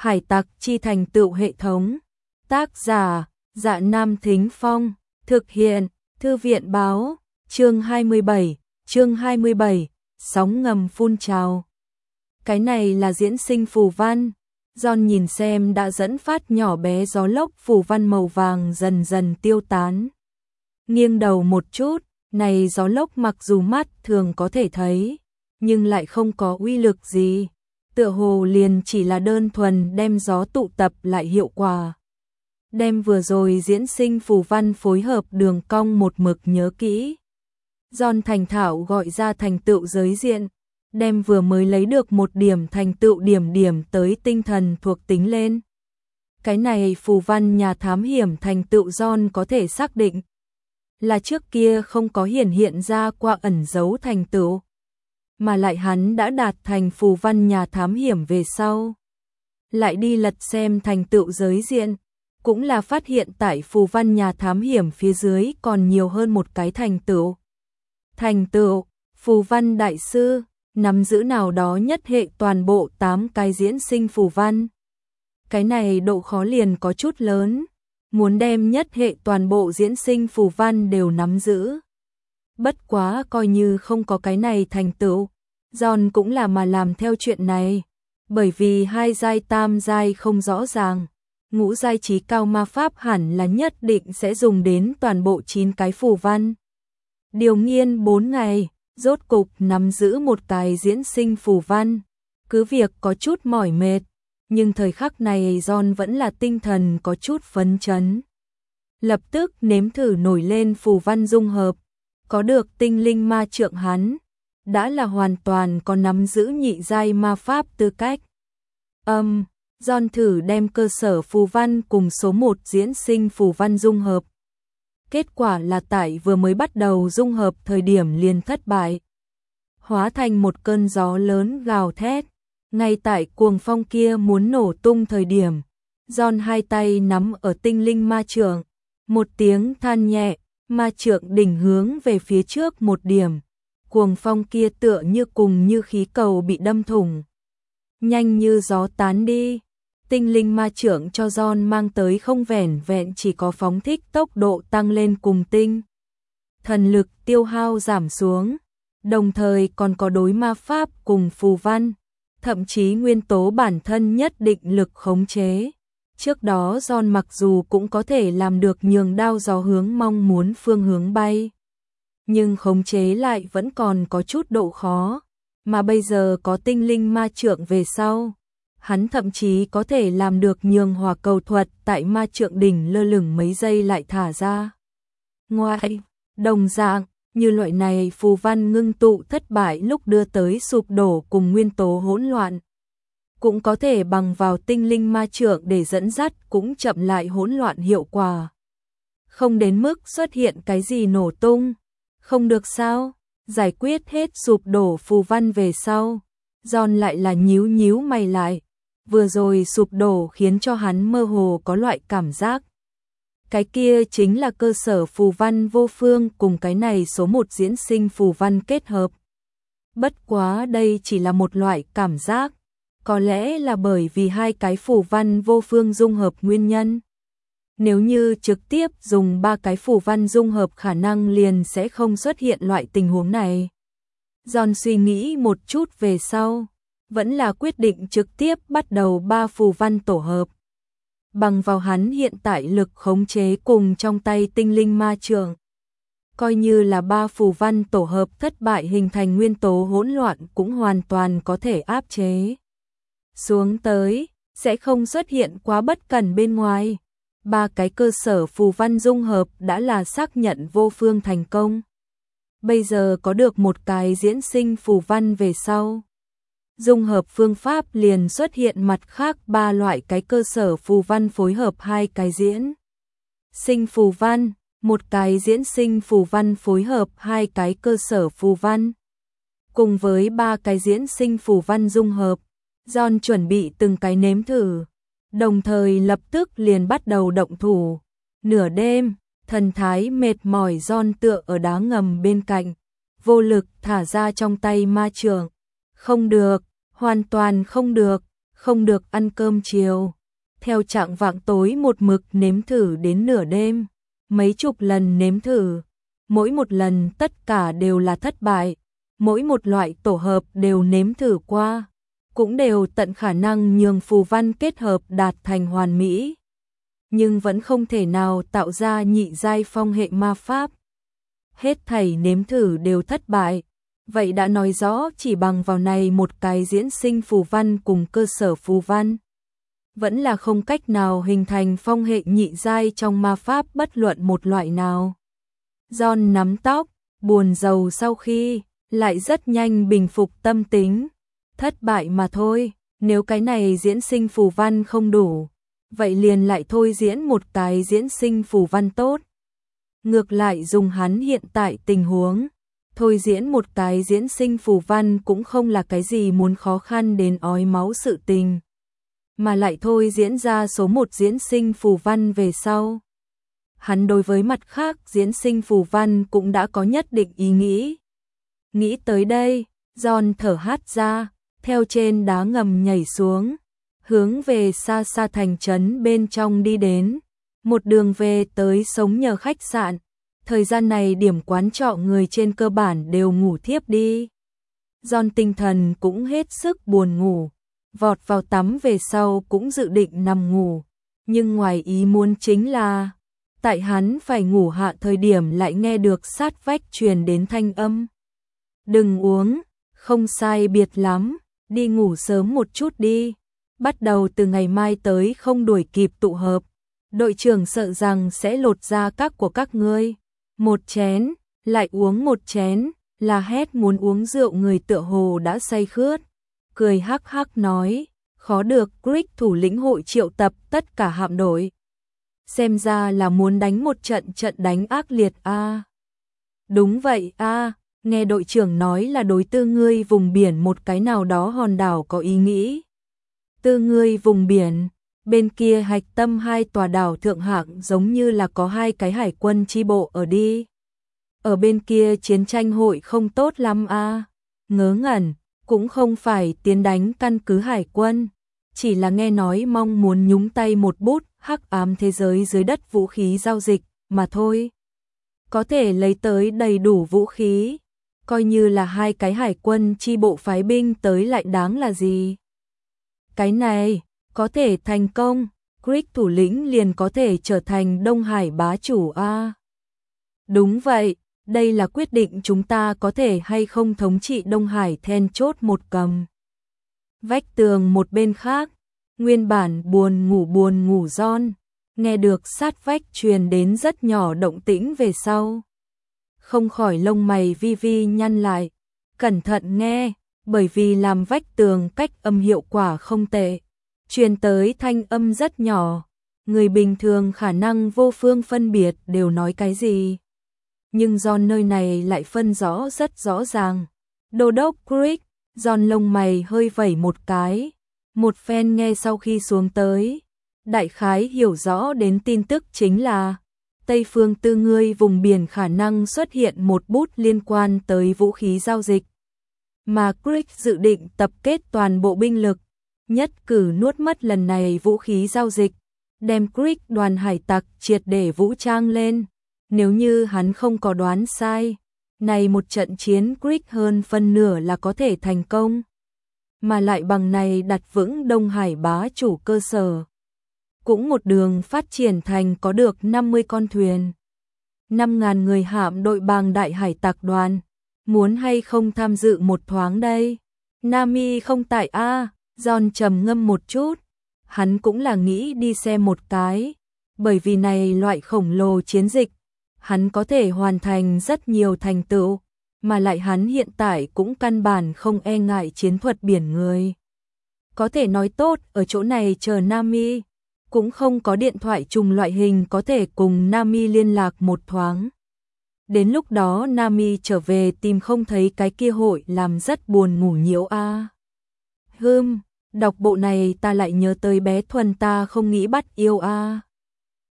Hải tặc chi thành tựu hệ thống. Tác giả, Dạ Nam Thính Phong. Thực hiện, Thư viện báo. Chương 27, sóng ngầm phun trào. Cái này là diễn sinh phù văn. John nhìn xem đã dẫn phát nhỏ bé gió lốc phù văn màu vàng dần dần tiêu tán. Nghiêng đầu một chút, này gió lốc mặc dù mắt thường có thể thấy, nhưng lại không có uy lực gì. Tựa hồ liền chỉ là đơn thuần đem gió tụ tập lại hiệu quả. Đem vừa rồi diễn sinh phù văn phối hợp đường cong một mực nhớ kỹ. John thành thạo gọi ra thành tựu giới diện, đem vừa mới lấy được một điểm thành tựu điểm tới tinh thần thuộc tính lên. Cái này phù văn nhà thám hiểm thành tựu John có thể xác định là trước kia không có hiện ra qua ẩn dấu thành tựu, mà lại hắn đã đạt thành phù văn nhà thám hiểm về sau. Lại đi lật xem thành tựu giới diện, cũng là phát hiện tại phù văn nhà thám hiểm phía dưới còn nhiều hơn một cái thành tựu. Thành tựu, phù văn đại sư, nắm giữ nào đó nhất hệ toàn bộ 8 cái diễn sinh phù văn. Cái này độ khó liền có chút lớn, muốn đem nhất hệ toàn bộ diễn sinh phù văn đều nắm giữ. Bất quá coi như không có cái này thành tựu, John cũng là mà làm theo chuyện này, bởi vì 2 giai tam giai không rõ ràng, ngũ giai trí cao ma pháp hẳn là nhất định sẽ dùng đến toàn bộ 9 cái phù văn. Điều nghiên 4 ngày, rốt cục nắm giữ một cái diễn sinh phù văn, cứ việc có chút mỏi mệt, nhưng thời khắc này John vẫn là tinh thần có chút phấn chấn. Lập tức nếm thử nổi lên phù văn dung hợp, có được tinh linh ma trượng hắn, đã là hoàn toàn có nắm giữ nhị giai ma pháp tư cách. John thử đem cơ sở phù văn cùng số 1 diễn sinh phù văn dung hợp. Kết quả là tại vừa mới bắt đầu dung hợp thời điểm liền thất bại. Hóa thành một cơn gió lớn gào thét. Ngay tại cuồng phong kia muốn nổ tung thời điểm, John 2 tay nắm ở tinh linh ma trượng. Một tiếng than nhẹ, ma trượng đỉnh hướng về phía trước một điểm. Cuồng phong kia tựa như khí cầu bị đâm thủng. Nhanh như gió tán đi. Tinh linh ma trượng cho John mang tới không vẻn vẹn chỉ có phóng thích tốc độ tăng lên cùng tinh thần lực tiêu hao giảm xuống, đồng thời còn có đối ma pháp cùng phù văn, thậm chí nguyên tố bản thân nhất định lực khống chế. Trước đó John mặc dù cũng có thể làm được nhường đao gió hướng mong muốn phương hướng bay, nhưng khống chế lại vẫn còn có chút độ khó, mà bây giờ có tinh linh ma trượng về sau, hắn thậm chí có thể làm được nhường hỏa cầu thuật tại ma trượng đỉnh lơ lửng mấy giây lại thả ra. Ngoài, đồng dạng, như loại này phù văn ngưng tụ thất bại lúc đưa tới sụp đổ cùng nguyên tố hỗn loạn. Cũng có thể bằng vào tinh linh ma trượng để dẫn dắt cũng chậm lại hỗn loạn hiệu quả. Không đến mức xuất hiện cái gì nổ tung. Không được sao, giải quyết hết sụp đổ phù văn về sau. John lại là nhíu mày lại. Vừa rồi sụp đổ khiến cho hắn mơ hồ có loại cảm giác. Cái kia chính là cơ sở phù văn vô phương cùng cái này số 1 diễn sinh phù văn kết hợp. Bất quá đây chỉ là một loại cảm giác. Có lẽ là bởi vì 2 cái phù văn vô phương dung hợp nguyên nhân. Nếu như trực tiếp dùng 3 cái phù văn dung hợp khả năng liền sẽ không xuất hiện loại tình huống này. John suy nghĩ một chút về sau, vẫn là quyết định trực tiếp bắt đầu 3 phù văn tổ hợp. Bằng vào hắn hiện tại lực khống chế cùng trong tay tinh linh ma trượng, coi như là 3 phù văn tổ hợp thất bại hình thành nguyên tố hỗn loạn cũng hoàn toàn có thể áp chế xuống tới, sẽ không xuất hiện quá bất cẩn bên ngoài. 3 cái cơ sở phù văn dung hợp đã là xác nhận vô phương thành công. Bây giờ có được một cái diễn sinh phù văn về sau, dung hợp phương pháp liền xuất hiện mặt khác 3 loại cái cơ sở phù văn phối hợp 2 cái diễn sinh phù văn, một cái diễn sinh phù văn phối hợp 2 cái cơ sở phù văn. Cùng với 3 cái diễn sinh phù văn dung hợp, John chuẩn bị từng cái nếm thử, đồng thời lập tức liền bắt đầu động thủ. Nửa đêm, thần thái mệt mỏi John tựa ở đá ngầm bên cạnh, vô lực thả ra trong tay ma trượng. Không được, hoàn toàn không được, không được ăn cơm chiều. Theo trạng vạng tối một mực nếm thử đến nửa đêm, mấy chục lần nếm thử, mỗi một lần tất cả đều là thất bại, mỗi một loại tổ hợp đều nếm thử qua, cũng đều tận khả năng nhường phù văn kết hợp đạt thành hoàn mỹ, nhưng vẫn không thể nào tạo ra nhị giai phong hệ ma pháp. Hết thảy nếm thử đều thất bại, vậy đã nói rõ chỉ bằng vào này một cái diễn sinh phù văn cùng cơ sở phù văn, vẫn là không cách nào hình thành phong hệ nhị giai trong ma pháp bất luận một loại nào. John nắm tóc, buồn rầu sau khi, lại rất nhanh bình phục tâm tính. Thất bại mà thôi, nếu cái này diễn sinh phù văn không đủ, vậy liền lại thôi diễn một cái diễn sinh phù văn tốt. Ngược lại dùng hắn hiện tại tình huống, thôi diễn một cái diễn sinh phù văn cũng không là cái gì muốn khó khăn đến ói máu sự tình. Mà lại thôi diễn ra số một diễn sinh phù văn về sau. Hắn đối với mặt khác diễn sinh phù văn cũng đã có nhất định ý nghĩ. Nghĩ tới đây, John thở hắt ra, theo trên đá ngầm nhảy xuống, hướng về xa xa thành trấn bên trong đi đến, một đường về tới sống nhờ khách sạn. Thời gian này điểm quán trọ người trên cơ bản đều ngủ thiếp đi. John tinh thần cũng hết sức buồn ngủ, vọt vào tắm về sau cũng dự định nằm ngủ, nhưng ngoài ý muốn chính là tại hắn phải ngủ hạ thời điểm lại nghe được sát vách truyền đến thanh âm. Đừng uống, không sai biệt lắm, đi ngủ sớm một chút đi. Bắt đầu từ ngày mai tới không đuổi kịp tụ hợp, đội trưởng sợ rằng sẽ lột da các của các ngươi. Một chén, lại uống một chén, là hét muốn uống rượu người tựa hồ đã say khướt. Cười hắc hắc nói, khó được, Crick thủ lĩnh hội triệu tập tất cả hạm đội. Xem ra là muốn đánh một trận đánh ác liệt a. Đúng vậy a, nghe đội trưởng nói là đối tư ngươi vùng biển một cái nào đó hòn đảo có ý nghĩ. Tư ngươi vùng biển, bên kia hạch tâm hai tòa đảo thượng hạng giống như là có hai cái hải quân chi bộ ở đi. Ở bên kia chiến tranh hội không tốt lắm a. Ngớ ngẩn, cũng không phải tiến đánh căn cứ hải quân, chỉ là nghe nói mong muốn nhúng tay một bút hắc ám thế giới dưới đất vũ khí giao dịch mà thôi. Có thể lấy tới đầy đủ vũ khí, coi như là hai cái hải quân chi bộ phái binh tới lại đáng là gì. Cái này có thể thành công, Crick thủ lĩnh liền có thể trở thành Đông Hải bá chủ a. Đúng vậy, đây là quyết định chúng ta có thể hay không thống trị Đông Hải then chốt một cầm. Vách tường một bên khác, nguyên bản buồn ngủ John, nghe được sát vách truyền đến rất nhỏ động tĩnh về sau. Không khỏi lông mày vi vi nhăn lại, cẩn thận nghe, bởi vì làm vách tường cách âm hiệu quả không tệ. Truyền tới thanh âm rất nhỏ, người bình thường khả năng vô phương phân biệt đều nói cái gì. Nhưng John nơi này lại phân rõ rất rõ ràng. Đô đốc Crick, John lông mày hơi vẩy một cái. Một phen nghe sau khi xuống tới, đại khái hiểu rõ đến tin tức chính là Tây phương tư ngươi vùng biển khả năng xuất hiện một bút liên quan tới vũ khí giao dịch. Mà Crick dự định tập kết toàn bộ binh lực, nhất cử nuốt mất lần này vũ khí giao dịch, đem Crick đoàn hải tặc triệt để vũ trang lên. Nếu như hắn không có đoán sai, này một trận chiến Crick hơn phân nửa là có thể thành công, mà lại bằng này đặt vững Đông Hải bá chủ cơ sở. Cũng một đường phát triển thành có được 50 con thuyền, 5.000 người hạm đội bang đại hải tặc đoàn, muốn hay không tham dự một thoáng đây? Nami không tại a. John trầm ngâm một chút, hắn cũng là nghĩ đi xem một cái, bởi vì này loại khổng lồ chiến dịch, hắn có thể hoàn thành rất nhiều thành tựu, mà lại hắn hiện tại cũng căn bản không e ngại chiến thuật biển người. Có thể nói tốt ở chỗ này chờ Nami, cũng không có điện thoại trùng loại hình có thể cùng Nami liên lạc một thoáng. Đến lúc đó Nami trở về tìm không thấy cái kia hội làm rất buồn ngủ nhiễu a. Đọc bộ này ta lại nhớ tới bé Thuần ta không nghĩ bắt yêu a.